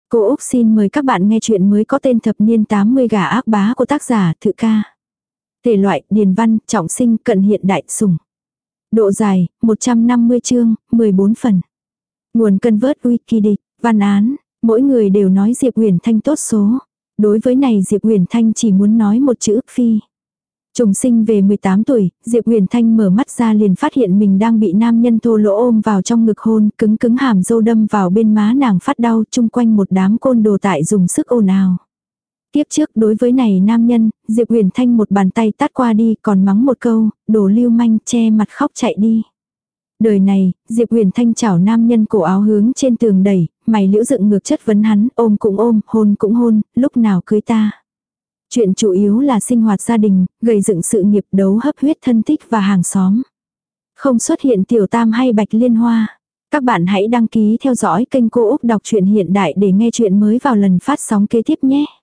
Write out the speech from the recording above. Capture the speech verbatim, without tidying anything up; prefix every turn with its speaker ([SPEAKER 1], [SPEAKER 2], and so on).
[SPEAKER 1] Cô Úc xin mời các bạn nghe chuyện mới có tên Thập niên tám mươi gà ác bá của tác giả Thự Ca. Thể loại, điền văn, trọng sinh, cận hiện đại, sủng. Độ dài, một trăm năm mươi chương, mười bốn phần. Nguồn cân vớt Wikipedia, văn án, mỗi người đều nói Diệp Huyền Thanh tốt số. Đối với này Diệp Huyền Thanh chỉ muốn nói một chữ phi. Trùng sinh về mười tám tuổi, Diệp Huyền Thanh mở mắt ra liền phát hiện mình đang bị nam nhân thô lỗ ôm vào trong ngực hôn, cứng cứng hàm dâu đâm vào bên má nàng phát đau, chung quanh một đám côn đồ tại dùng sức ồn ào. Tiếp trước đối với này nam nhân, Diệp Huyền Thanh một bàn tay tát qua đi còn mắng một câu, đồ lưu manh, che mặt khóc chạy đi. Đời này, Diệp Huyền Thanh chảo nam nhân cổ áo hướng trên tường đẩy, mày liễu dựng ngược chất vấn hắn, ôm cũng ôm, hôn cũng hôn, lúc nào cưới ta. Chuyện chủ yếu là sinh hoạt gia đình, gầy dựng sự nghiệp, đấu hấp huyết thân thích và hàng xóm. Không xuất hiện tiểu tam hay bạch liên hoa. Các bạn hãy đăng ký theo dõi kênh Cô Úc Đọc truyện hiện đại để nghe chuyện mới vào lần phát sóng kế tiếp nhé.